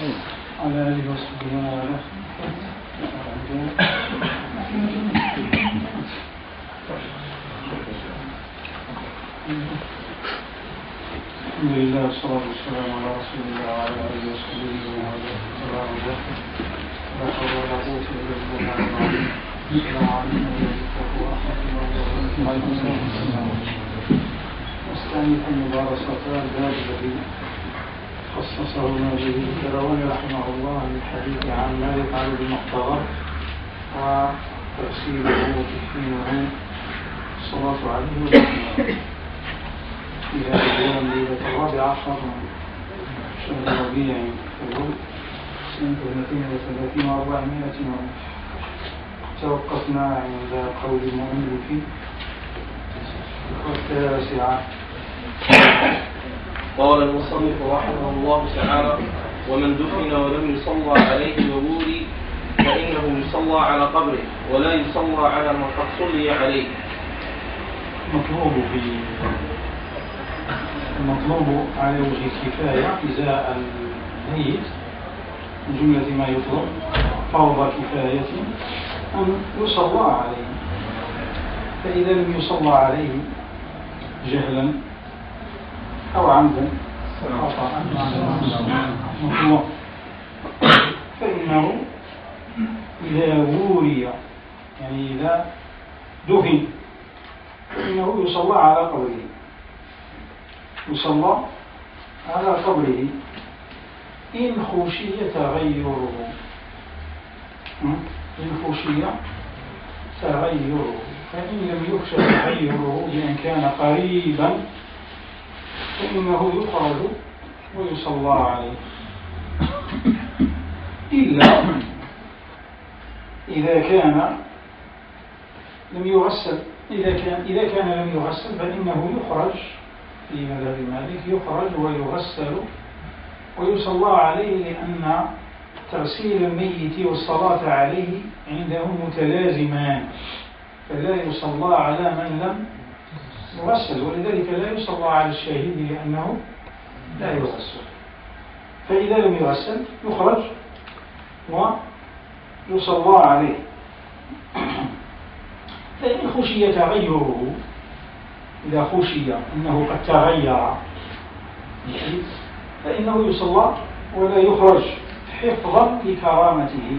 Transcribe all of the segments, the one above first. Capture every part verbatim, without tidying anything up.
على آله وصحبه وسلم. الحمد لله والصلاة والسلام على رسول الله وعلى آله وصحبه ومن والاه. لا حول ولا قوة إلا بالله العظيم. السلام عليكم ورحمة الله وبركاته. نستأنف المدارسة الباب الذي خصصه النووي الكرواني رحمه الله للحديث عن ما يفعل بالمحتضر وتفسيره وتكفينه الصلاة عليه وسلم. في هذا اليوم ليلة الرابع عشر من شهر ربيع الأول سنة اثنتين وثلاثين وأربعمائة وألف. توقفنا عند قول المؤلف التاسعة. قال المصنف رحمه الله تعالى: ومن دفن ولم يصلى عليه وبوري فإنه يصلى على قبره ولا يصلى على من قد صلي عليه. مطلوب في المطلوب على وجه الكفاية إزاء الميت من جملة ما يطلب فرض كفاية أن يصلى عليه، فإذا لم يصلى عليه جهلا أو عمدا خطأ مطلوب فإنه إذا وري يعني إذا دفن فإنه يصلى على قبره يصلى على قبره إن خشي تغيره إن خشي تغيره فإن لم يخشى تغيره لأن كان قريبا فإنه يخرج ويصلى عليه، إلا إذا كان لم يغسل إذا كان إذا كان لم يغسل فإنه يخرج في مذهب مالك يخرج ويغسل ويصلى عليه، لأن تغسيل الميت والصلاة عليه عندهم متلازمان، فلا يصلى على من لم يغسل، ولذلك لا يصلى على الشهيد لأنه لا يغسل. فإذا لم يغسل يخرج ويصلى عليه. فإن خشي تغيره إذا خشي أنه قد تغير فإنه يصلى ولا يخرج حفظا لكرامته.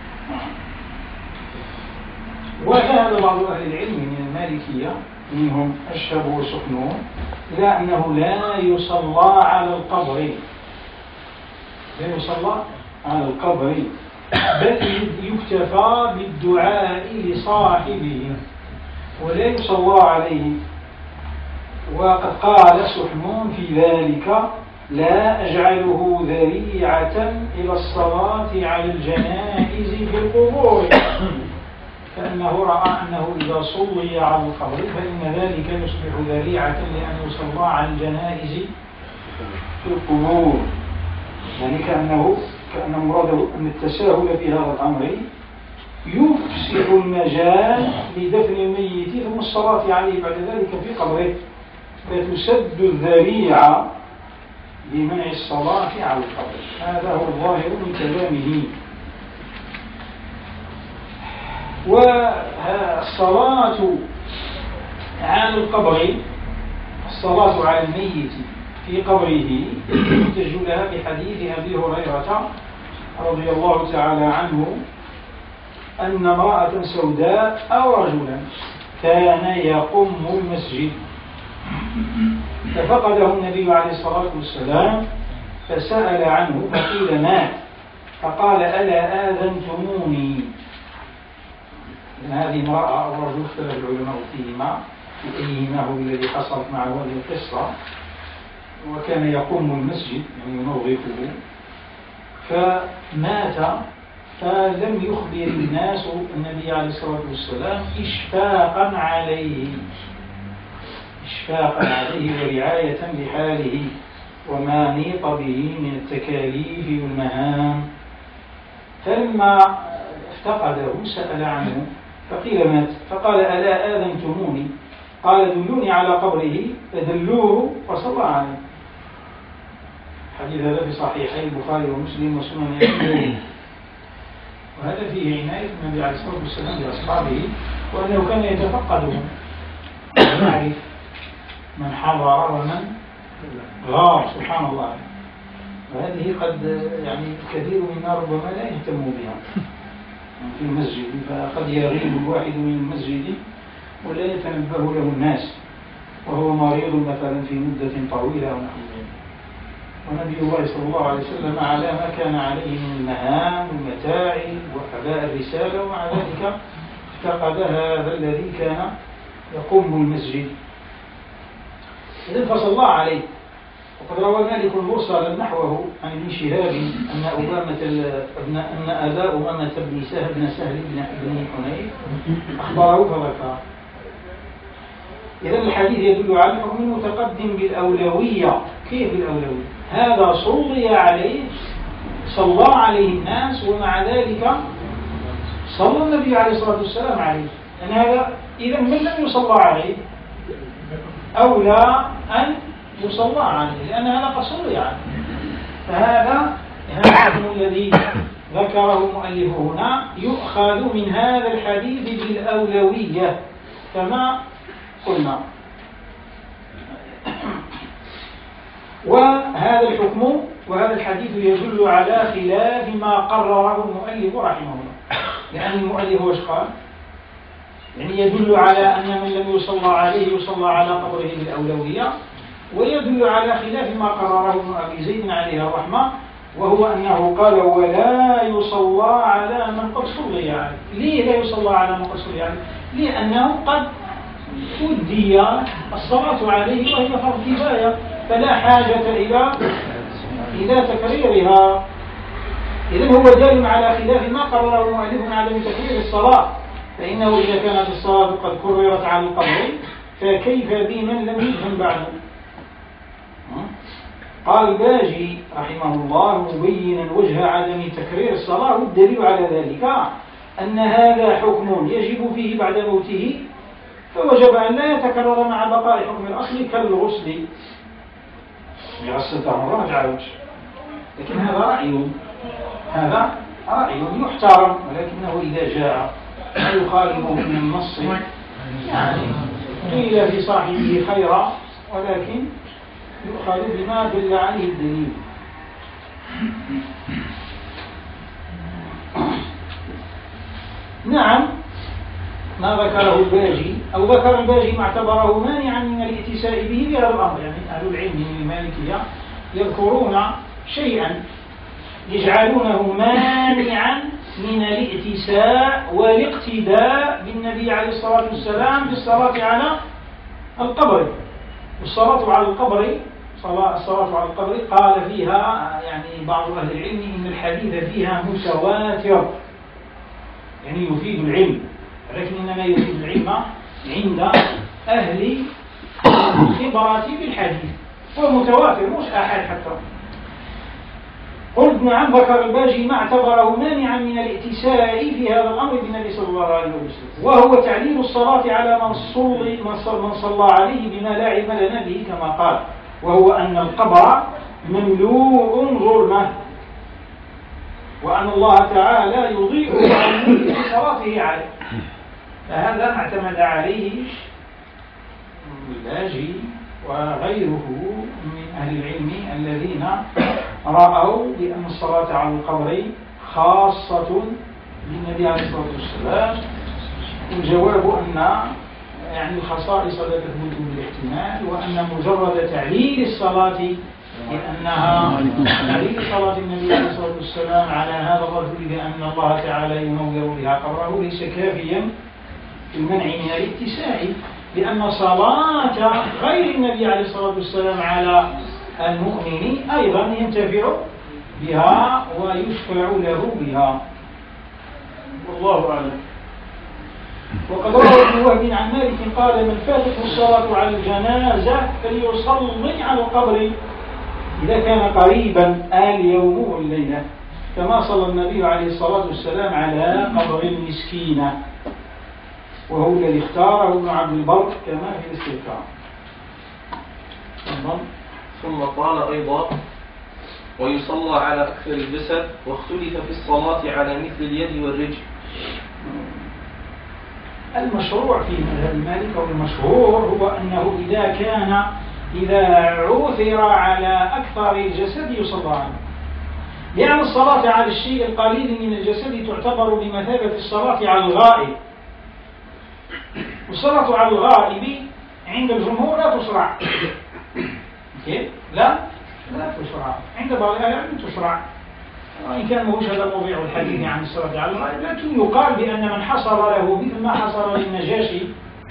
وذهب بعض أهل العلم من المالكية منهم أشهب وسخنون إلى أنه لا يصلى على القبر لا يصلى على القبر بل يكتفى بالدعاء لصاحبه ولا يصلى عليه. وقد قال سحنون في ذلك: لا أجعله ذريعة إلى الصلاة على الجنائز في القبور، فإنه رأى أنه إذا صلي على القبر فإن ذلك يصبح ذريعة لأن يصلى على الجنائز في القبور، يعني كأنه كأن مراده أن التساهل في هذا الأمر يفسح المجال لدفن الميت ثم الصلاة عليه بعد ذلك في قبره، فتسد الذريعة بمنع الصلاة على القبر. هذا هو الظاهر من كلامه. والصلاة على القبر الصلاة على الميت في قبره يحتج لها بحديث أبي هريرة رضي الله تعالى عنه أن امرأة سوداء أو رجلا كان يقم المسجد ففقده النبي عليه الصلاة والسلام فسأل عنه فقيل مات، فقال: ألا آذنتموني؟ إن هذه امرأة أو رجل اختلف العلماء فيهما في أيهما هو الذي حصلت مع هذه القصة، وكان يقوم المسجد يعني ينظفه فمات، فلم يخبر الناس النبي عليه الصلاة والسلام إشفاقا عليه إشفاقا عليه ورعاية بحاله وما نيط به من التكاليف والمهام. فلما افتقده سأل عنه فقيل مات، فقال: ألا آذنتموني؟ قال: دلوني على قبره، فدلوه فصلى عليه. الحديث هذا في صحيحي البخاري ومسلم وسنن أبي داود، وهذا فيه عناية النبي عليه الصلاة والسلام بأصحابه، وأنه كان يتفقدهم ويعرف من حضر ومن غار، سبحان الله. وهذه قد يعني كثير منا ربما لا يهتم بها في المسجد، فقد يغيب الواحد من المسجد ولا يتنبه له الناس وهو مريض مثلا في مدة طويلة ونحو ذلك. ونبي الله صلى الله عليه وسلم على ما كان عليه من المهام والمتاعب وأداء الرسالة، ومع ذلك افتقد هذا الذي كان يقوم بالمسجد. إذن فصلى عليه. وقد روى مالك مرسلا نحوه عن ابن شهاب أن أمامة أن أبا أمامة بن سهل بن سهل بن حنيف أخبره فذكر. إذن الحديث يدل على الحكم المتقدم بالأولوية. كيف بالأولوية؟ هذا صلي عليه، صلى عليه الناس، ومع ذلك صلى النبي عليه الصلاة والسلام عليه. لأن هذا إذا من لم يصلى عليه أولى أن يصلى عليه، لأن هذا قد صلي عليه. فهذا الحكم الذي ذكره المؤلف هنا يؤخذ من هذا الحديث بالأولوية كما قلنا. وهذا الحكم وهذا الحديث يدل على خلاف ما قرره المؤلف رحمه الله، لأن المؤلف وش قال؟ يعني يدل على أن من لم يصلى عليه يصلى على قبره بالأولوية، ويدل على خلاف ما قرره ابن أبي زيد عليه الرحمة، وهو أنه قال ولا يصلى على من قد صلي عليه. ليه لا يصلى على من قد صلي عليه؟ لأنه قد أدي الصلاة عليه وهي فرض كفاية، فلا حاجة إلى إلى تكريرها. إذن هو دال على خلاف ما قرره المؤلف من عدم تكرير الصلاة، فإنه إذا كانت الصلاة قد كررت على القبر فكيف بمن لم يفهم بعده؟ قال الباجي رحمه الله مبينا وجه عدم تكرير الصلاة، والدليل على ذلك أن هذا حكم يجب فيه بعد موته، فوجب أن لا يتكرر مع بقاء حكم الأصل كالغسل. يغسل مرة ما تعالوش، لكن هذا رأي هذا رأي يحترم، ولكنه إذا جاء ما يخالفه من النص يعني قيل في صاحبه خيرا، ولكن يؤخذ بما دل عليه الدليل. نعم، ما ذكره الباجي أو ذكر الباجي ما اعتبره مانعا من الائتساء به بهذا الأمر. يعني أهل العلم من المالكية يذكرون شيئا يجعلونه مانعا من الائتساء والاقتداء بالنبي عليه الصلاة والسلام بالصلاة على القبر. والصلاة على القبر الصلاة على القبر قال فيها يعني بعض أهل العلم إن الحديث فيها متواتر، يعني يفيد العلم، لكن إنما يفيد العلم عند أهل الخبرة بالحديث، هو متواتر مش أحد حتى. قلت نعم، ذكر الباجي ما اعتبره مانعا من الائتساء في هذا الأمر بالنبي صلى الله عليه وسلم، وهو تعليل الصلاة على من صلى من صلى عليه بما لا علم لنا به كما قال، وهو أن القبر مملوء ظلمة، وأن الله تعالى يضيء عليه بصلاته عليه. فهذا ما اعتمد عليه الباجي وغيره من أهل العلم الذين رأوا بأن الصلاة على القبر خاصة بالنبي عليه الصلاة والسلام. الجواب أن يعني الخصائص لا تثبت بالاحتمال، وأن مجرد تعليل الصلاة لأنها تعليل صلاة النبي عليه الصلاة والسلام على هذا الرجل بأن الله تعالى ينور بها قبره ليس كافيا في المنع من الاتساع، لأن صلاة غير النبي عليه الصلاة والسلام على المؤمن أيضا ينتفع بها ويشفع له بها، والله أعلم. وقد روى ابن وهب عن مالك قال من فاتته الصلاة على الجنازة فليصلي على القبر إذا كان قريبا آل يوم والليلة، كما صلى النبي عليه الصلاة والسلام على قبر المسكينة، وهو الذي اختاره ابن عبد البر كما في الاستذكار. ثم قال أيضا ويصلى على أكثر الجسد، واختلف في الصلاة على مثل اليد والرجل. المشروع في مذهب مالك والمشهور هو أنه إذا كان إذا عثر على أكثر الجسد يصلى عنه، لأن الصلاة على الشيء القليل من الجسد تعتبر بمثابة الصلاة على الغائب، والصلاة على الغائب عند الجمهور لا تشرع. لا لا تشرع عند بعض أهل العلم تشرع، وإن كان ماهوش هذا موضوع الحديث عن الصلاة على الغائب، لكن يقال بأن من حصل له مثل ما حصل للنجاشي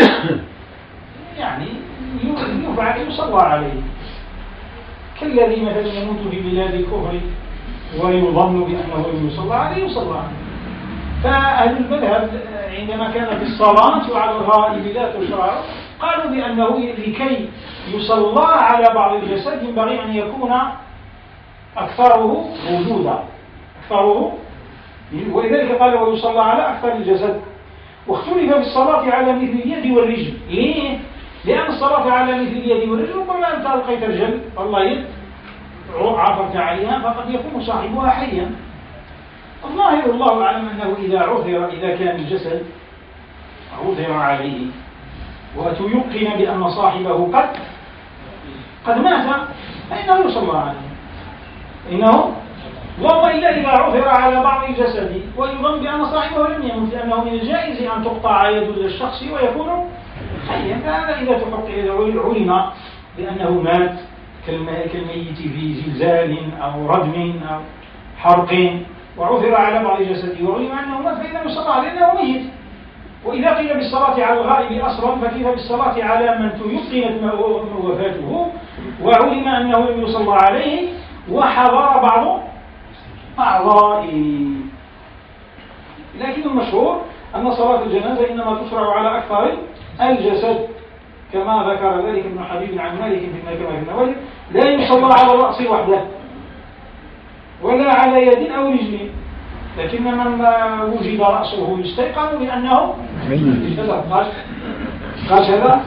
يعني يفعل يصلى عليه، كالذي مثلا يموت في بلاد الكفر ويظن بأنه يصلى عليه يصلى عليه. فأهل المذهب عندما كانت الصلاة على الغائب لا تشرع قالوا بأنه لكي يصلى على بعض الجسد ينبغي أن يكون أكثره موجودا، أكثره، ولذلك قال ويصلى على أكثر الجسد. واختلف في الصلاة على مثل اليد والرجل. ليه؟ لأن الصلاة على مثل اليد والرجل ربما أنت ألقيت الرجل والله يد عثرت عليها فقد يكون صاحبها حيا. الظاهر الله أعلم أنه إذا عثر إذا كان الجسد عثر عليه وتيقن بأن صاحبه قد قد مات فإنه يصلى عليه، إنه اللهم إلا إذا عثر على بعض الجسد ويظن بأن صاحبه لم يمت، لأنه من الجائز أن تقطع يد الشخص ويكون حيا، فهذا إذا علم بأنه مات كالميت في زلزال أو ردم أو حرق وعثر على بعض جسده وعلم أنه مات فإذا يصلى عليه لأنه ميت. وإذا قيل بالصلاة على الغائب أصلا فكيف بالصلاة على من تيقنت وفاته وعلم أنه لم يصلى عليه وحضر بعض أعضائه. لكن المشهور أن صلاة الجنازة إنما تشرع على أكثر الجسد، كما ذكر ذلك ابن حبيب عن مالك في النكبة في النوادر، لا يصلى على الرأس وحده ولا على يد أو رجل، لكن من وجد رأسه يستيقن بأنه قال قال هذا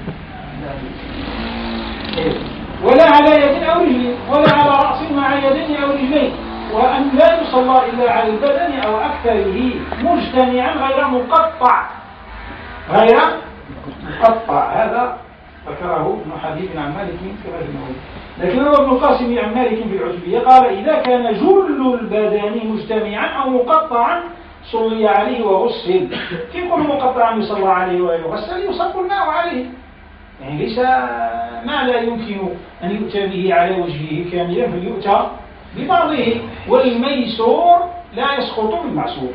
ولا على يد أو رجل ولا على رأس مع يدين أو رجلين، وأن لا يصلى إلا على البدن أو أكثره مجتمعا غير مقطع غير مقطع. هذا ذكره ابن حبيب عن مالك في غير الموضوع. لكن هو ابن القاسم عن مالك في العتبية قال إذا كان جل البدن مجتمعا أو مقطعا صلي عليه وغسل. كيف يكون مقطعا يصلى عليه ويغسل؟ يصب الماء عليه، يعني ليس ما لا يمكن أن يؤتى به على وجهه كاملا فليؤتى ببعضه، والميسور لا يسقط بالمعسور.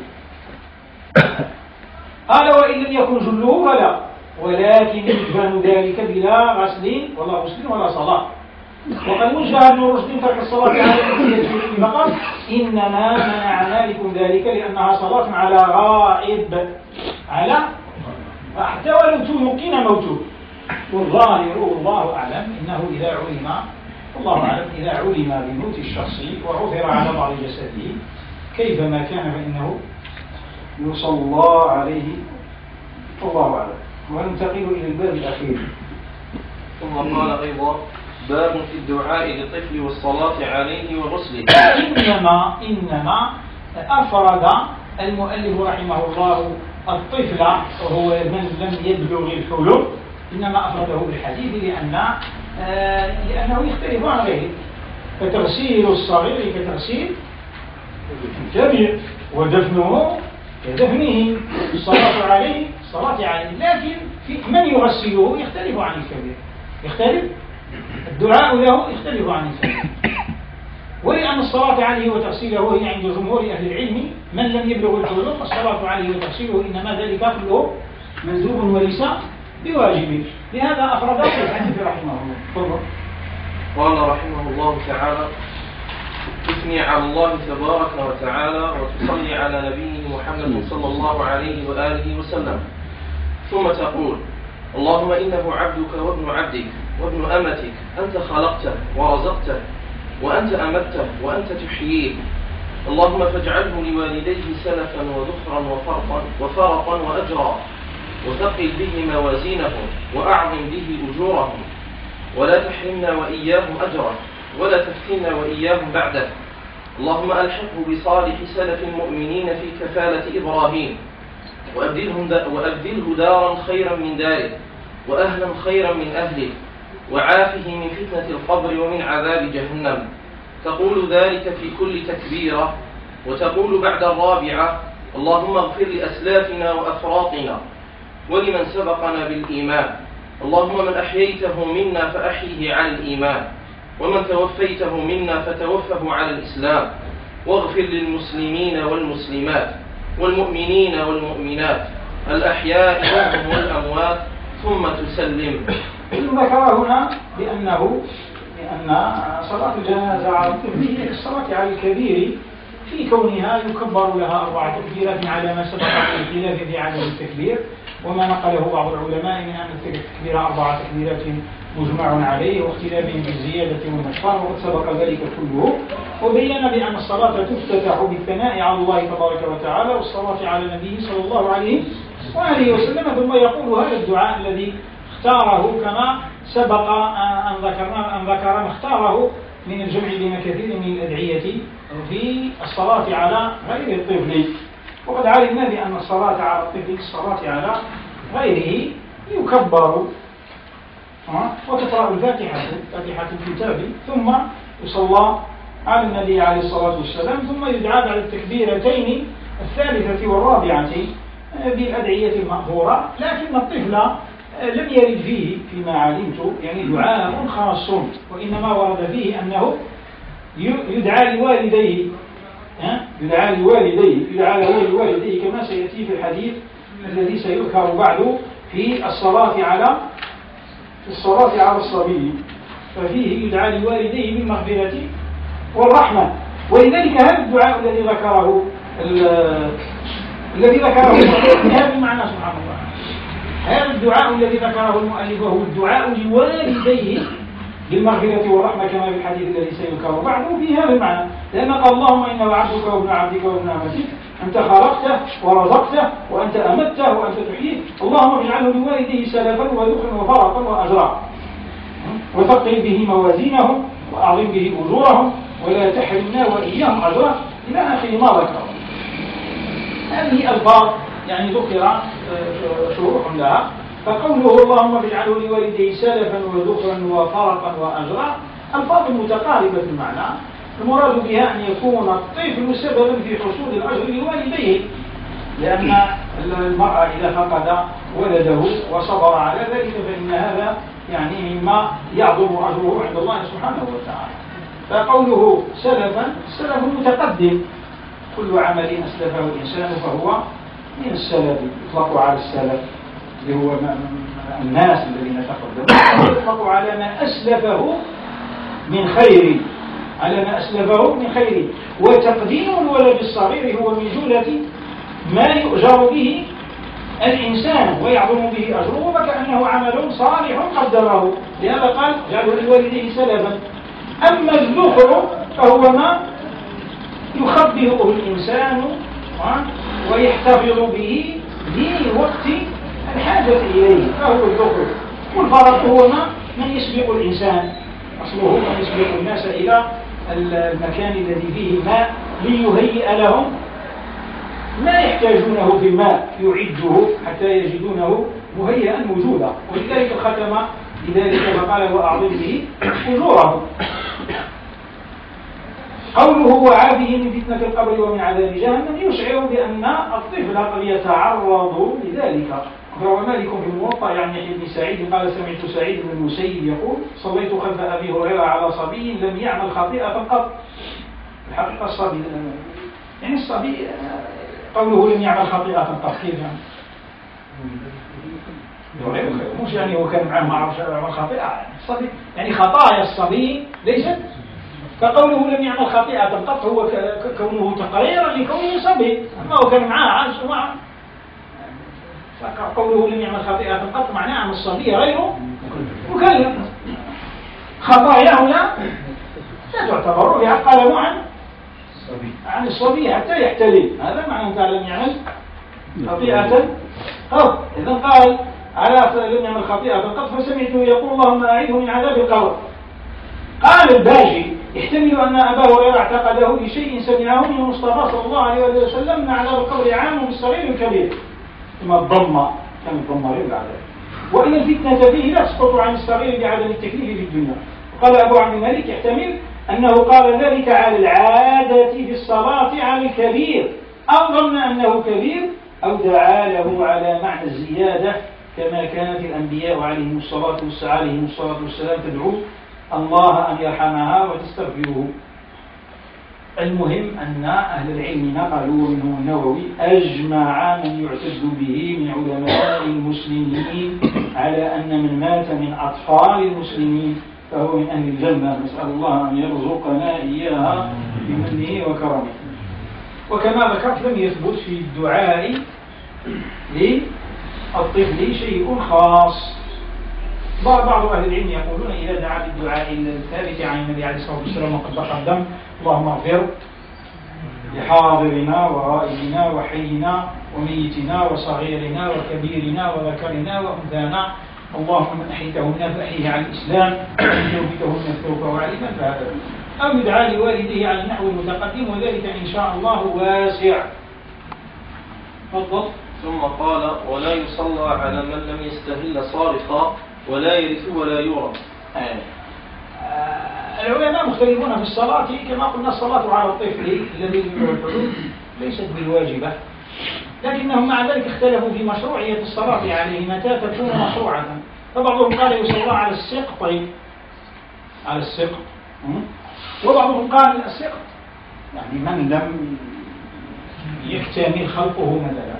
قال وإن لم يكن جله فلا، ولكن يجبن ذلك بلا غسل ولا غسل ولا صلاة. وقد وجه ابن رشد ترك الصلاة على الجنازة فقال إنما منع مالك ذلك لأنها صلاة على غائب، على حتى ولو تيقن موته. والظاهر والله أعلم أنه إذا علم الله أعلم إذا علم بموت الشخص وعثر على بعض جسده كيفما كان فإنه يصلى عليه، والله أعلم. وننتقل إلى الباب الأخير. ثم قال أيضا باب في الدعاء للطفل والصلاة عليه وغسله. إنما إنما أفرد المؤلف رحمه الله الطفل وهو من لم يبلغ الحلم، إنما أفرده بالحديث لأن آه لأنه يختلف عن غيره، فتغسيل الصغير كتغسيل الكبير ودفنه كدفنه، الصلاة عليه الصلاة عليه. لكن في من يغسله يختلف عن الكبير، يختلف الدعاء له يختلف عن الكبير. ولأن الصلاة عليه وتغسيله هي عند جمهور أهل العلم من لم يبلغ الحلم، الصلاة عليه وتغسيله إنما ذلك كله مندوب وليس بواجب. لهذا أفرده في الحديث رحمه الله. قال رحمه الله تعالى تثني على الله تبارك وتعالى وتصلي على نبيه محمد صلى الله عليه وآله وسلم، ثم تقول اللهم إنه عبدك وابن عبدك وابن أمتك، أنت خلقته ورزقته وأنت أمته وأنت تحييه، اللهم فاجعله لوالديه سلفا وذخرا وفرقا وفرقا وأجرا، وثقل به موازينهم وأعظم به أجورهم، ولا تحرمنا وإياهم أجره، ولا تفتنا وإياهم بعده. اللهم ألحقه بصالح سلف المؤمنين في كفالة إبراهيم، وأبدله دارا خيرا من داره، وأهلا خيرا من أهله، وعافه من فتنة القبر ومن عذاب جهنم. تقول ذلك في كل تكبيرة، وتقول بعد الرابعة: اللهم اغفر لأسلافنا وأفراطنا ولمن سبقنا بالإيمان. اللهم من أحييته منا فأحيه على الإيمان، ومن توفيته منا فتوفه على الإسلام. واغفر للمسلمين والمسلمات والمؤمنين والمؤمنات الأحياء منهم والأموات، ثم تسلم. ذكر هنا بأنه لأن صلاة الجنازة على الطفل هي كالصلاة على الكبير في كونها يكبر لها أربع تكبيرات على ما سبق من الخلاف في عدد التكبير، وما نقله بعض العلماء من أن التكبير أربع تكبيرات مجمع عليه، واختلافهم في الزيادة والنقصان، وقد سبق ذلك كله. وبين بأن الصلاة تفتتح بالثناء على الله تبارك وتعالى والصلاة على النبي صلى الله عليه وآله وسلم، ثم يقول هذا الدعاء الذي اختاره كما سبق أن ذكرنا أن ذكرنا اختاره من الجمع بين كثير من الأدعية في الصلاة على غير الطفل. وقد علمنا بأن الصلاة على الطفل الصلاة على غيره يكبر وتقرأ الفاتحة فاتحة الكتاب، ثم يصلى على النبي عليه الصلاة والسلام، ثم يدعى بعد التكبيرتين الثالثة والرابعة بالأدعية المأثورة. لكن الطفل لم يرد فيه فيما علمت يعني دعاء خاص، وإنما ورد فيه أنه يدعى لوالديه يدعى لوالديه يدعى لوالديه كما سيأتي في الحديث الذي سيذكر بعد في الصلاة على في الصلاة على الصبي، ففيه يدعى لوالديه بالمغفرة والرحمة. ولذلك هذا الدعاء الذي ذكره الذي ذكره هذا المعنى سبحان الله. هذا الدعاء الذي ذكره المؤلف هو الدعاء لوالديه بالمغفرة والرحمة كما في الحديث الذي سيذكر بعده في هذا المعنى، لأن قال: اللهم إنه عبدك وابن عبدك وابن أمتك، أنت خلقته ورزقته وأنت أمته وأنت تحييه، اللهم اجعله لوالديه سلفا وذخرا وفرقا وأجرا، وثقل به موازينهم وأعظم به أجورهم، ولا تحرمنا وإياهم أجرا، إلى آخر ما ذكر. هذه ألفاظ يعني ذكر شروح لها. فقوله اللهم اجعله لوالديه سلفا وذخرا وفرقا وأجرا ألفاظ متقاربة في المعنى، المراد بها أن يكون الطفل سببا في حصول الأجر لوالديه، لأن المرأة إذا فقد ولده وصبر على ذلك فإن هذا يعني مما يعظم أجره عند الله سبحانه وتعالى. فقوله سلفا، السلف متقدم، كل عمل أسلفه الإنسان فهو من السلف، يطلق على السلف اللي هو الناس الذين تقدموا، يطلق على ما أسلفه من خير على ما أسلفه من خير. وتقديم الولد الصغير هو من جملة ما يؤجر به الإنسان ويعظم به أجره، وكأنه عمل صالح قدره، لهذا قال جعله لوالديه سلفا. أما الذخر فهو ما يخبئه الإنسان ويحتفظ به لوقت الحاجة إليه، فهو الذخر. والفرق هو ما من يسبق الإنسان، أصله من يسبق الناس إلى المكان الذي فيه ماء ليهيئ لهم ما يحتاجونه في الماء، يعده حتى يجدونه مهيئا موجودا، ولذلك ختم لذلك فقال وأعظم به أجورهم. قوله وعافه من فتنة القبر ومن عذاب جهنم يشعر بأن الطفل قد يتعرض لذلك. روى مالك في الموطأ عن يحيى بن سعيد قال سمعت سعيد بن المسيب يقول صليت خلف أبي هريرة على صبي لم يعمل خطيئة قط. الحقيقة الصبي يعني الصبي قوله لم يعمل خطيئة قط كيف يعني؟ مش يعني هو كان معه ما عرفش يعمل خطيئة الصبي، يعني خطايا الصبي ليست فقوله لم يعمل خطيئة قط هو كونه تقريرا لكونه صبي، أما هو كان معاه عاش ومعه. فقوله لم يعمل خطيئة قط معناه أن الصبي غير مكلف، خطاياه لا لا تعتبر يعقل عن عن الصبي حتى يحتلم، هذا معنى أنت لم يعمل خطيئة قط. إذن قال على لم يعمل خطيئة قط فسمعته يقول اللهم أعيذه من عذاب القبر. قال الباجي: يحتمل أن أبا هريرة اعتقده لشيء سمعه من المصطفى صلى الله عليه وسلم أن عذاب القبر عام بالصغير الكبير، ثم الضمة كان الضمة غير العذاب، وإن الفتنة فيه لا تسقط عن الصغير بعدم التكليف في الدنيا. قال أبو عبد الملك: يحتمل أنه قال ذلك على العادة في الصلاة على الكبير، أو ظن أنه كبير، أو دعا له على معنى الزيادة، كما كانت الأنبياء عليهم الصلاة والسلام تدعو الله أن يرحمها وتستغفره. المهم أن أهل العلم نقلوا منه النووي: أجمع من يعتد به من علماء المسلمين على أن من مات من أطفال المسلمين فهو من أهل الجنة، نسأل الله أن يرزقنا إياها بمنه وكرمه. وكما ذكرت لم يثبت في الدعاء للطفل شيء خاص. بعض أهل العلم يقولون: إذا دعا بالدعاء الثابت عن النبي عليه الصلاة والسلام وقد تقدم: اللهم اغفر لحاضرنا وغائبنا وحينا وميتنا وصغيرنا وكبيرنا وذكرنا وأنثانا، اللهم من أحيتهن فأحيه على الإسلام، ومن توفتهن فتوفه على الإيمان، فهذا. أو يدعى لوالديه على النحو المتقدم، وذلك إن شاء الله واسع. تفضل. ثم قال: ولا يصلى على من لم يستهل صارخا ولا يرث ولا يورث. آه. العلماء مختلفون في الصلاة، كما قلنا الصلاة على الطفل الذي يمنع الحدود ليست بالواجبة، لكنهم مع ذلك اختلفوا في مشروعية الصلاة عليه، متى تكون مشروعة. فبعضهم قال يصلى على السقط، على السقط، وبعضهم قال السقط يعني من لم يكتمل خلقه مثلا،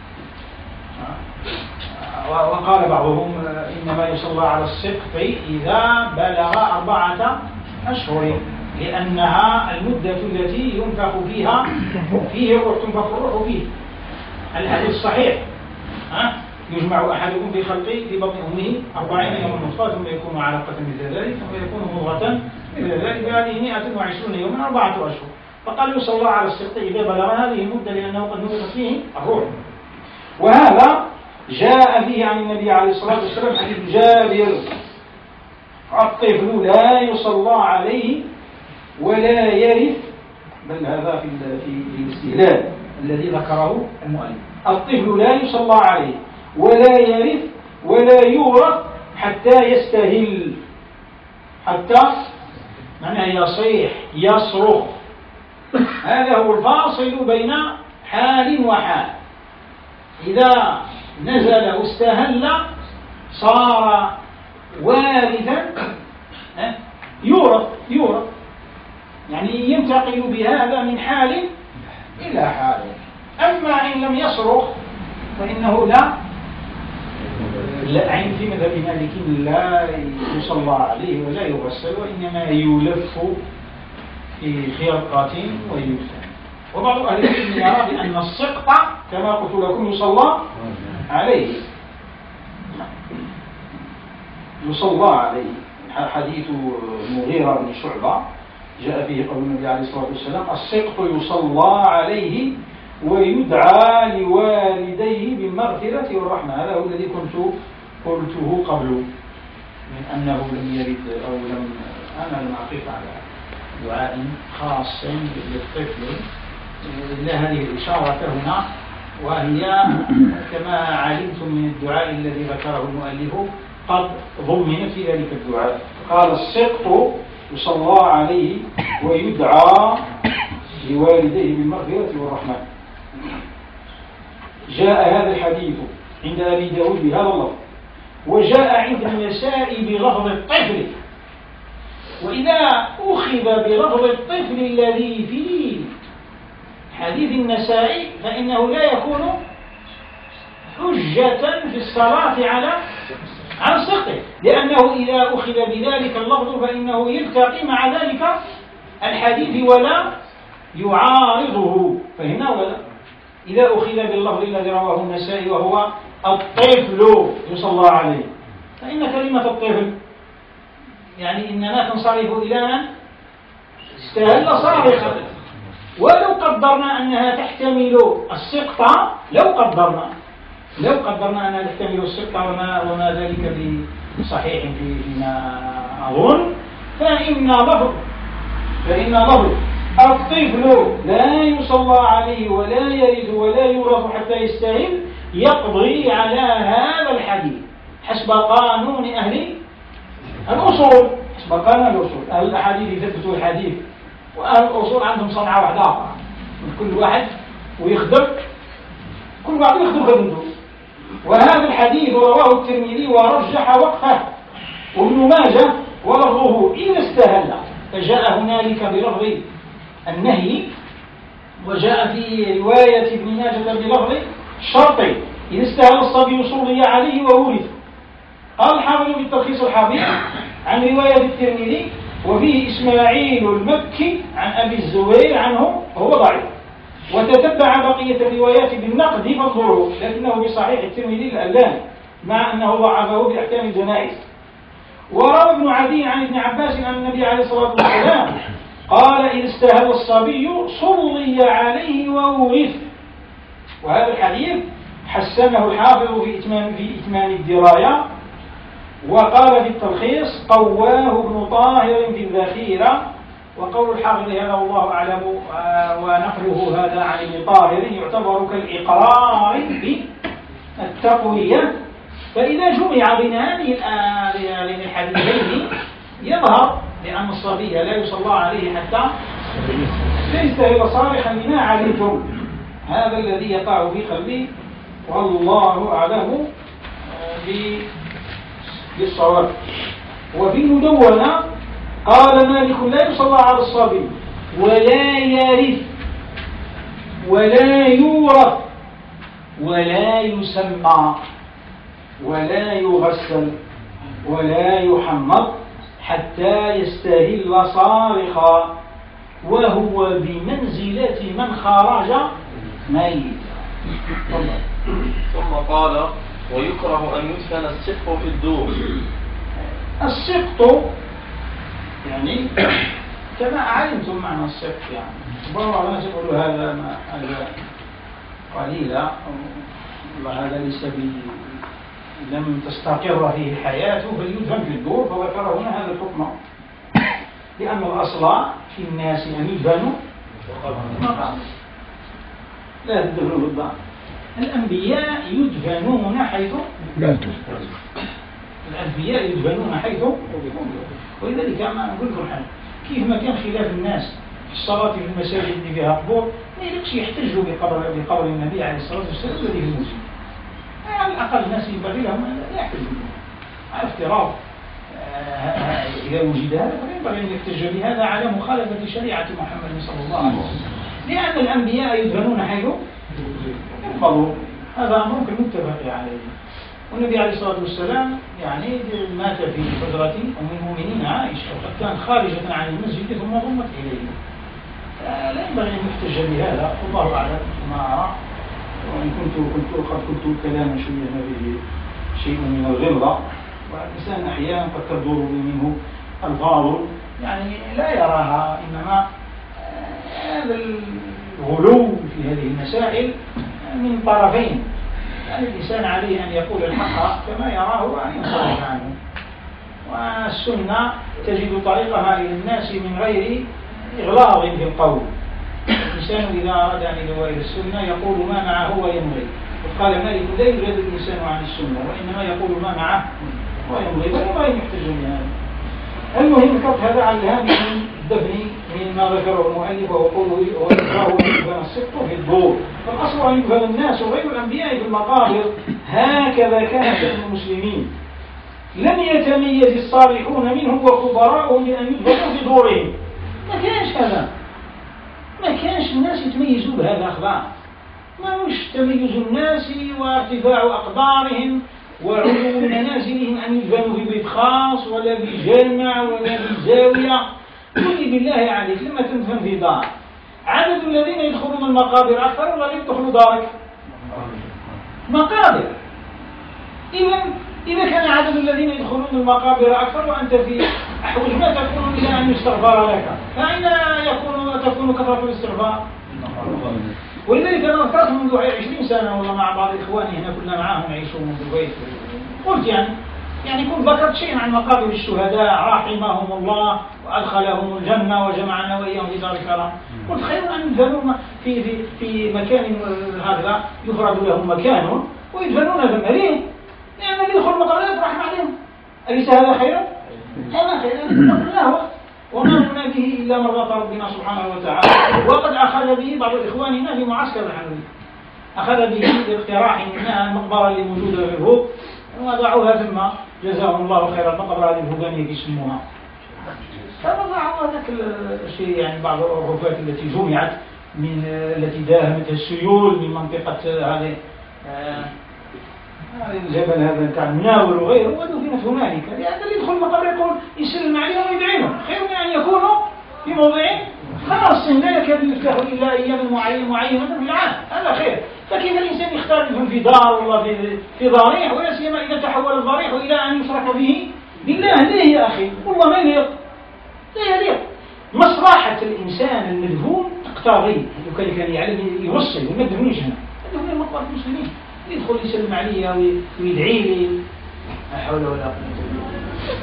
وقال بعضهم إنما يصلى على السقط إذا بلغ أربعة أشهر، لأنها المدة التي ينفخ فيها فيه الروح، تنفخ الروح فيه. الحديث الصحيح: يجمع أحدكم في خلقه في بطن أمه أربعين يوما نطفة ثم يكون علقة مثل ذلك ثم يكون مضغة مثل ذلك، بهذه مئة وعشرون يوما أربعة أشهر. فقال يصلى على السقط إذا بلغ هذه المدة، لأنه قد نفخ فيه الروح. وهذا جاء فيه عن النبي عليه الصلاة والسلام حديث جابر: الطفل لا يصلى عليه ولا يرث، بل هذا في في الاستهلال الذي ذكره المؤلف: الطفل لا يصلى عليه ولا يرث ولا يورث حتى يستهل، حتى معناه يصيح يصرخ. هذا هو الفاصل بين حال وحال. إذا نزل واستهل صار وارثا يورث يورث يعني ينتقل بهذا من حال إلى حال. أما إن لم يصرخ فإنه لا لا عين في مذهب مالك لا يصلى عليه ولا يغسل، وإنما يلف في خرقة ويدفن. وبعض أهل العلم يرى بأن السقط كما قلت لكم يصلى عليه، يصلى عليه. حديث المغيرة بن شعبة جاء فيه قول النبي عليه الصلاة والسلام: السقط يصلى عليه ويدعى لوالديه بالمغفرة والرحمة. هذا هو الذي كنت قلته قبل من أنه لم يرد أو لم أنا لم أقف على دعاء خاص للطفل إلا هذه الإشارة هنا، وهي كما علمتم من الدعاء الذي ذكره المؤلف قد ضمن في ذلك الدعاء. قال: السقط يصلى عليه ويدعى لوالديه بالمغفرة والرحمة. جاء هذا الحديث عند أبي داود بهذا اللفظ، وجاء عند النساء بلفظ الطفل. وإذا أخذ بلفظ الطفل الذي في حديث النساء فإنه لا يكون حجة في الصلاة على على السقط، لأنه إذا أخذ بذلك اللفظ فإنه يلتقي مع ذلك الحديث ولا يعارضه. فهنا ولا إذا أخذ باللفظ الذي رواه النسائي وهو الطفل يصلى عليه، فإن كلمة الطفل يعني إننا تنصرف إلى من استهل صارخا. ولو قدرنا أنها تحتمل السقط، لو قدرنا لو قدرنا أنها تحتمل السقط وما, وما ذلك بصحيح فيما أظن، فإن لفظ فإن لفظ الطفل لا يصلى عليه ولا يرث ولا يورث حتى يستهل يقضي على هذا الحديث حسب قانون أهل الأصول، حسب قانون الأصول. أهل الأحاديث يثبتوا الحديث، وأهل الأصول عندهم صنعة واحدة من كل واحد ويخدم كل واحد يخدم خدمته. وهذا الحديث رواه الترمذي ورجح وقفه، وابن ماجه ولفظه إذا استهل، فجاء هنالك بلفظ النهي، وجاء في رواية ابن ماجه بلفظ الشرط إذا استهل الصبي صلي عليه وورث. قال الحافظ بالتلخيص الحبيب عن رواية الترمذي وفيه إسماعيل المكي عن أبي الزبير عنه هو ضعيف، وتتبع بقية الروايات بالنقد فانظروا، لكنه بصحيح الترمذي الألباني مع أنه ضعفه بأحكام الجنائز. وروى ابن عدي عن ابن عباس أن النبي عليه الصلاة والسلام قال إذا استهل الصبي صلي عليه وورث. وهذا الحديث حسنه الحافظ في إتمام في إتمام الدراية، وقال في التلخيص قواه ابن طاهر في الذخيرة. وقول الحافظ هذا والله أعلم ونقله هذا عن ابن طاهر يعتبر كالإقرار بالتقوية. فإذا جمع بين هذه الحديثين يظهر بأن الصبي لا يصلى عليه حتى يستهل صارخا لما علمتم. هذا الذي يقع في قلبي والله أعلم بالصواب. وفي المدونة قال مالك لا يصلى على الصبي ولا يرث ولا يورث ولا يسمى ولا يغسل ولا يحمض حتى يستهل صارخا، وهو بمنزلة من خرج ميتا. ثم قال ويكره أن يدفن السقط في الدور. السقط يعني كما علمتم معنى السقط، يعني بعض الناس يقول هذا ما هذا قليلا، هذا ليس لم تستقر فيه حياته فليدفن في الدور، فذكر هنا هذا الحكم لأن الأصل في الناس أن يدفنوا مقام لا تدفنوا في الدار. الأنبياء يدفنون حيث ماتوا، الأنبياء يدفنون حيث، ولذلك ما نقول لكم كيف ما كان خلاف الناس في الصلاة في المساجد اللي فيها قبور ما يلقش يحتجوا بقبر بقبر النبي عليه الصلاة والسلام الذي في المسجد. على الأقل الناس ينبغي لهم لا يحتجوا على افتراض إذا وجد هذا فينبغي أن يحتج بهذا على مخالفة شريعة محمد صلى الله عليه وسلم، لأن الأنبياء يدفنون حيث ينبغوا. هذا أمر متفق عليه. والنبي عليه الصلاة والسلام يعني مات في حجرة أم المؤمنين عائشة، وقد كانت خارجة عن المسجد ثم ضمت إليه. لا ينبغي أن يحتج بهذا، والله أعلم ما أرى. وإن كنت كنت قد قلت كلاما شبه به شيء من الغلظة، والإنسان أحيانا قد تدور منه الفاظ يعني لا يراها، إنما هذا الغلو في هذه المسائل من طرفين. يعني الإنسان عليه أن يقول الحق كما يراه وأن ينصرف عنه، والسنة تجد طريقها إلى الناس من غير إغلاظ في القول. الإنسان إذا أراد أن يدعو إلى السنة يقول ما معه ويمضي. وقال مالك لا يجرد الإنسان عن السنة وإنما يقول ما معه ويمضي، ولا يحتج بهذا. المهم كف هذا عن الهامش من الدفن مما ذكره المؤلف وقوله ويكره أن يدفن السقط في الدور. فالأصل أن يدفن الناس وغير الأنبياء في المقابر، هكذا كان شأن المسلمين. لم يتميز الصالحون منهم وكبراءهم بأن يدفنوا في دورهم، ما كانش هذا، ما كانش الناس يتميزوا بهذا الأخبار، ما هوش تميز الناس وارتفاع أقدارهم وعلو منازلهم أن يدفنوا في بيت خاص ولا بجامع ولا بزاوية. قل بالله عليك لما تدفن في دار عدد الذين يدخلون المقابر أكثر ولا يدخلوا دارك مقابر. إذا إذا كان عدد الذين يدخلون المقابر أكثر وأنت في أحوج ما تكون إلى أن يستغفر لك، فأين يكون تكون كثرة الاستغفار؟ ولذلك أنا ذكرت منذ عشرين سنة والله مع بعض إخواني هنا كنا معاهم يعيشون من البيت، قلت يعني يعني كنت ذكرت شيئا عن مقابر الشهداء رحمهم الله وأدخلهم الجنة وجمعنا وإياهم في دار الكرام. قلت خير أن يدفنون في في في مكان هذا يفرد لهم مكان ويدفنون ثم ليه؟ لأن اللي يدخل المقابر يطرح عليهم. أليس هذا خيرا؟ هذا خيرا لا هو وما لنا به إلا مرضاة ربنا سبحانه وتعالى. وقد أخذ به بعض إخواننا في معسكر الحنوي، أخذ به باقتراح منها المقبرة اللي موجودة في الهوب وضعوها ثم جزاهم الله خير المقبرة الهوبانية يسموها. فوضعوا هذاك الشيء يعني بعض الرفات التي جمعت من التي داهمتها السيول من منطقة هذه الجبل هذا بتاع المناور وغيره ودفنت هنالك، لأن اللي يدخل المقبرة يقول يسلم عليهم ويدعي لهم، خير من أن يكونوا في موضع خاص لا يكاد يفتح إلا أيام معينة في العام، هذا خير. فكيف الإنسان يختار يدفن في دار ولا في في ضريح، ولا سيما إذا تحول الضريح إلى أن يشرك به بالله؟ ليه يا أخي؟ والله ما يليق، لا يليق. مصلحة الإنسان المدفون تقتضي لو كان كان يعلم يوصل وما يدفنوش هنا، يدفن مقبرة المسلمين، يدخل يسلم عليا ويدعي لي، لا حول ولا قوة إلا بالله.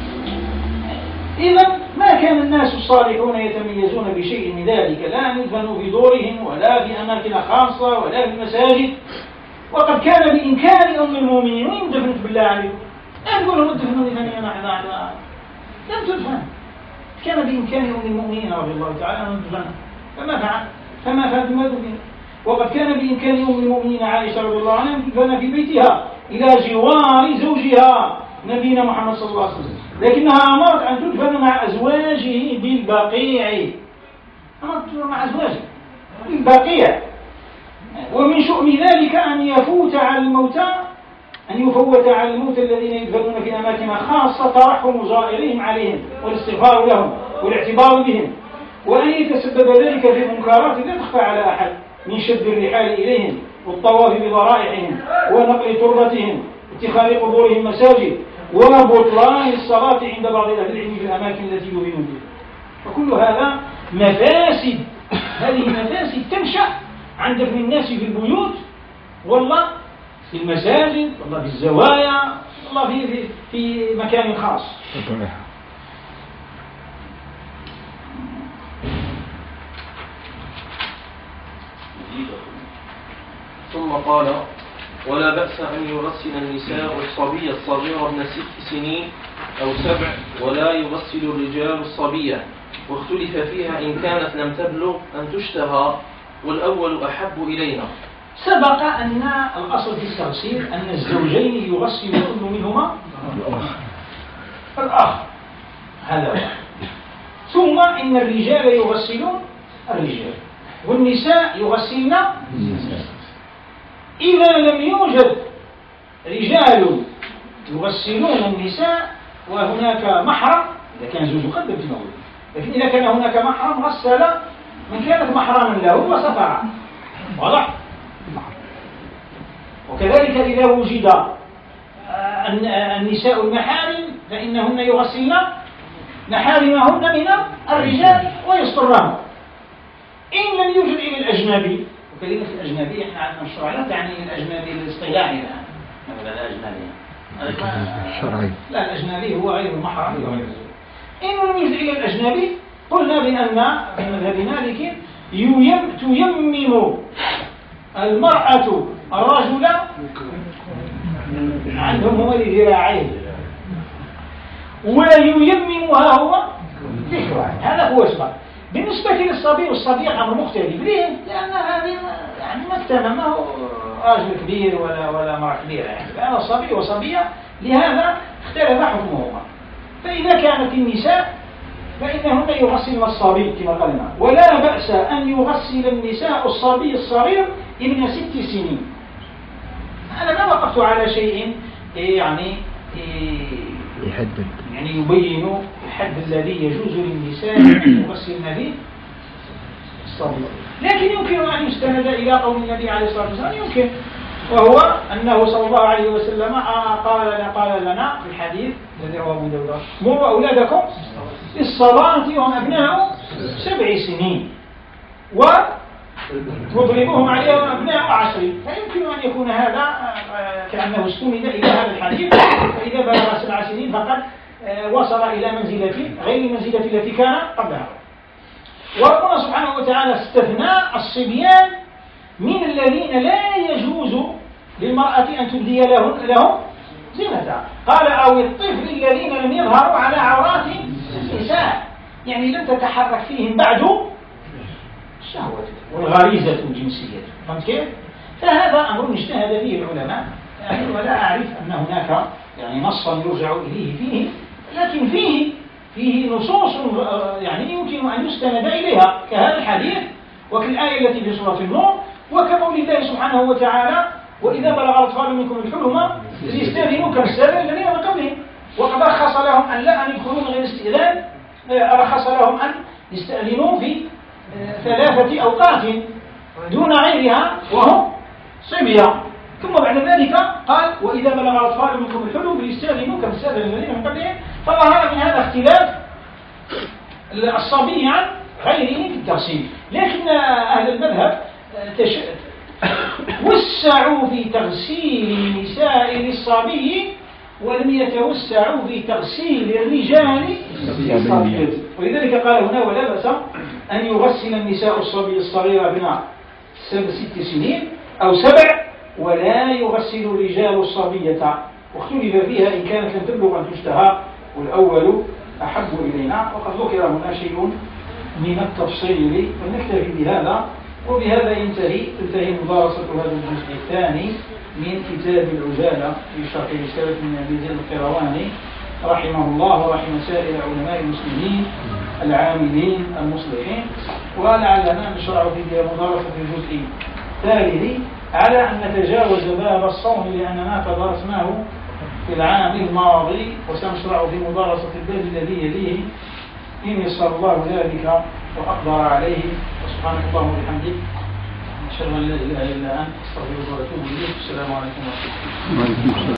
إذا ما كان الناس الصالحون يتميزون بشيء من ذلك، لا أن يدفنوا في دورهم ولا في أماكن خاصة ولا في المساجد. وقد كان بإمكان أم المؤمنين، وين دفنت بالله عليكم؟ لا تقولوا دفنوني ثانية على لم تدفن. كان بإمكان أم المؤمنين رضي الله تعالى أن تدفن، فما فعل فما فعل بما دفن. وقد كان بإمكان أم المؤمنين عائشة رضي الله عنها أن تدفن في بيتها إلى جوار زوجها نبينا محمد صلى الله عليه وسلم، لكنها أمرت أن تدفن مع أزواجه بالبقيع، أمرت تدفن مع أزواجه بالبقيع. ومن شؤم ذلك أن يفوت على الموتى أن يفوت على الموتى الذين يدفنون في أماكن خاصة ترحم زائرهم عليهم والاستغفار لهم والاعتبار بهم، وأن يتسبب ذلك في منكرات لا تخفى على أحد من شد الرحال إليهم والطواف بضرائحهم ونقل تربتهم واتخاذ قبورهم مساجد وبطلان الصلاة عند بعض أهل العلم في الأماكن التي يؤمنون بها. فكل هذا مفاسد، هذه مفاسد تنشأ عن دفن الناس في البيوت والله في المساجد والله في الزوايا والله في, في, في مكان خاص. ثم قال: ولا بأس أن يغسل النساء الصبي الصغير ابن ست سنين أو سبع، ولا يغسل الرجال الصبية، واختلف فيها إن كانت لم تبلغ أن تشتهى، والأول أحب إلينا. سبق أن الأصل في التغسيل أن الزوجين يغسل كل منهما الآخر، هذا واحد. ثم إن الرجال يغسلون الرجال والنساء يغسلن النساء. إذا لم يوجد رجال يغسلون النساء وهناك محرم، إذا كان زوج قد موجود، لكن إذا كان هناك محرم غسل من كانت محرما له وسترها، واضح؟ وكذلك إذا وجد النساء المحارم فإنهن يغسلن محارمهن من الرجال ويسترهم. إن لم يوجد إلى الأجنبي، وكلمة الأجنبي إحنا عندنا الشرع لا تعني الأجنبي الاصطلاحي الآن، لا الأجنبي الشرعي، لا الأجنبي هو غير المحرم وغير الزوج. إن لم يوجد إلى الأجنبي قلنا بأن في مذهب مالك تيمم المرأة الرجل عندهم هو لذراعيه وييممها هو ذكرها، هذا هو اسمه. بالنسبة للصبي والصبي أمر مختلف، ليه؟ لأن هذه يعني ما اكتممه راجل كبير ولا ولا امرأة كبيرة، يعني فأنا الصبي وصبية لهذا اختلف حكمهما. فإذا كانت النساء فإنهن يغسلن الصبي كما قلنا، ولا بأس أن يغسل النساء الصبي الصغير ابن ست سنين. أنا ما وقفت على شيء يعني يحدد يعني يبين الحد الذي يجوز للنساء أن يغسلن به الصبي، لكن يمكن أن يستند إلى قول النبي عليه الصلاة والسلام، يمكن، وهو أنه صلى الله عليه وسلم قال قال لنا في الحديث الذي رواه أبو داود: مروا أولادكم بالصلاة وهم أبناء سبع سنين، و تضربهم عليهم أبناء عشر، فيمكن أن يكون هذا كأنه استند إلى هذا الحديث، فإذا بلغ سبع سنين فقد وصل إلى منزلة غير منزلة التي كان قبلها. وربنا سبحانه وتعالى استثنى الصبيان من الذين لا يجوز للمرأة أن تبدي لهم لهم زينتها، قال أو الطفل الذين لم يظهروا على عورات النساء، يعني لم تتحرك فيهم بعد الشهوة والغريزة الجنسية. فهمت كيف؟ فهذا أمر اجتهد فيه العلماء، يعني ولا أعرف أن هناك يعني نصا يرجع إليه فيه، لكن فيه فيه نصوص يعني يمكن أن يستند إليها كهذا الحديث وكالآية التي في سورة النور، وكقول الله سبحانه وتعالى وإذا بلغ الأطفال منكم الحلم ليستأذنوا كما استأذن الذين من قبلهم، وقد رخص لهم أن لا أن يدخلوا من غير استئذان، رخص لهم أن يستأذنوا في ثلاثة أوقات دون غيرها وهم صبية. ثم بعد ذلك قال وإذا بلغ الأطفال منكم الحلم ليستأذنوا كما استأذن الذين من قبلهم، فظهر من هذا اختلاف الصبي عن غيره في التغسيل. لكن أهل المذهب وسعوا في تغسيل النساء للصبي ولم يتوسعوا في تغسيل الرجال للصبي، ولذلك قال هنا ولا بأس أن يغسل النساء الصبي الصغير بناء ست سنين أو سبع، ولا يغسل الرجال الصبية، واختلف فيها إن كانت لم تبلغ أن تشتهى، والأول أحب إلينا. وقد ذكر هنا شيء من التفصيل، ونكتفي بهذا، وبهذا ينتهي تنتهي مدارسة هذا الجزء الثاني من كتاب العجالة في شرح رسالة من أبي زيد القيرواني رحمه الله ورحم سائر علماء المسلمين العاملين المصلحين. ولعلنا نشرع في مدارسة الجزء الثالث على أن نتجاوز باب الصوم لأننا تدارسناه في العام الماضي، وسنشرع في مدارسة الباب الذي يليه إن يسر الله ذلك وأقدر عليه. وسبحانك اللهم وبحمدك أشهد أن لا إله إلا أنت أستغفرك وأتوب إليك. السلام عليكم ورحمة الله.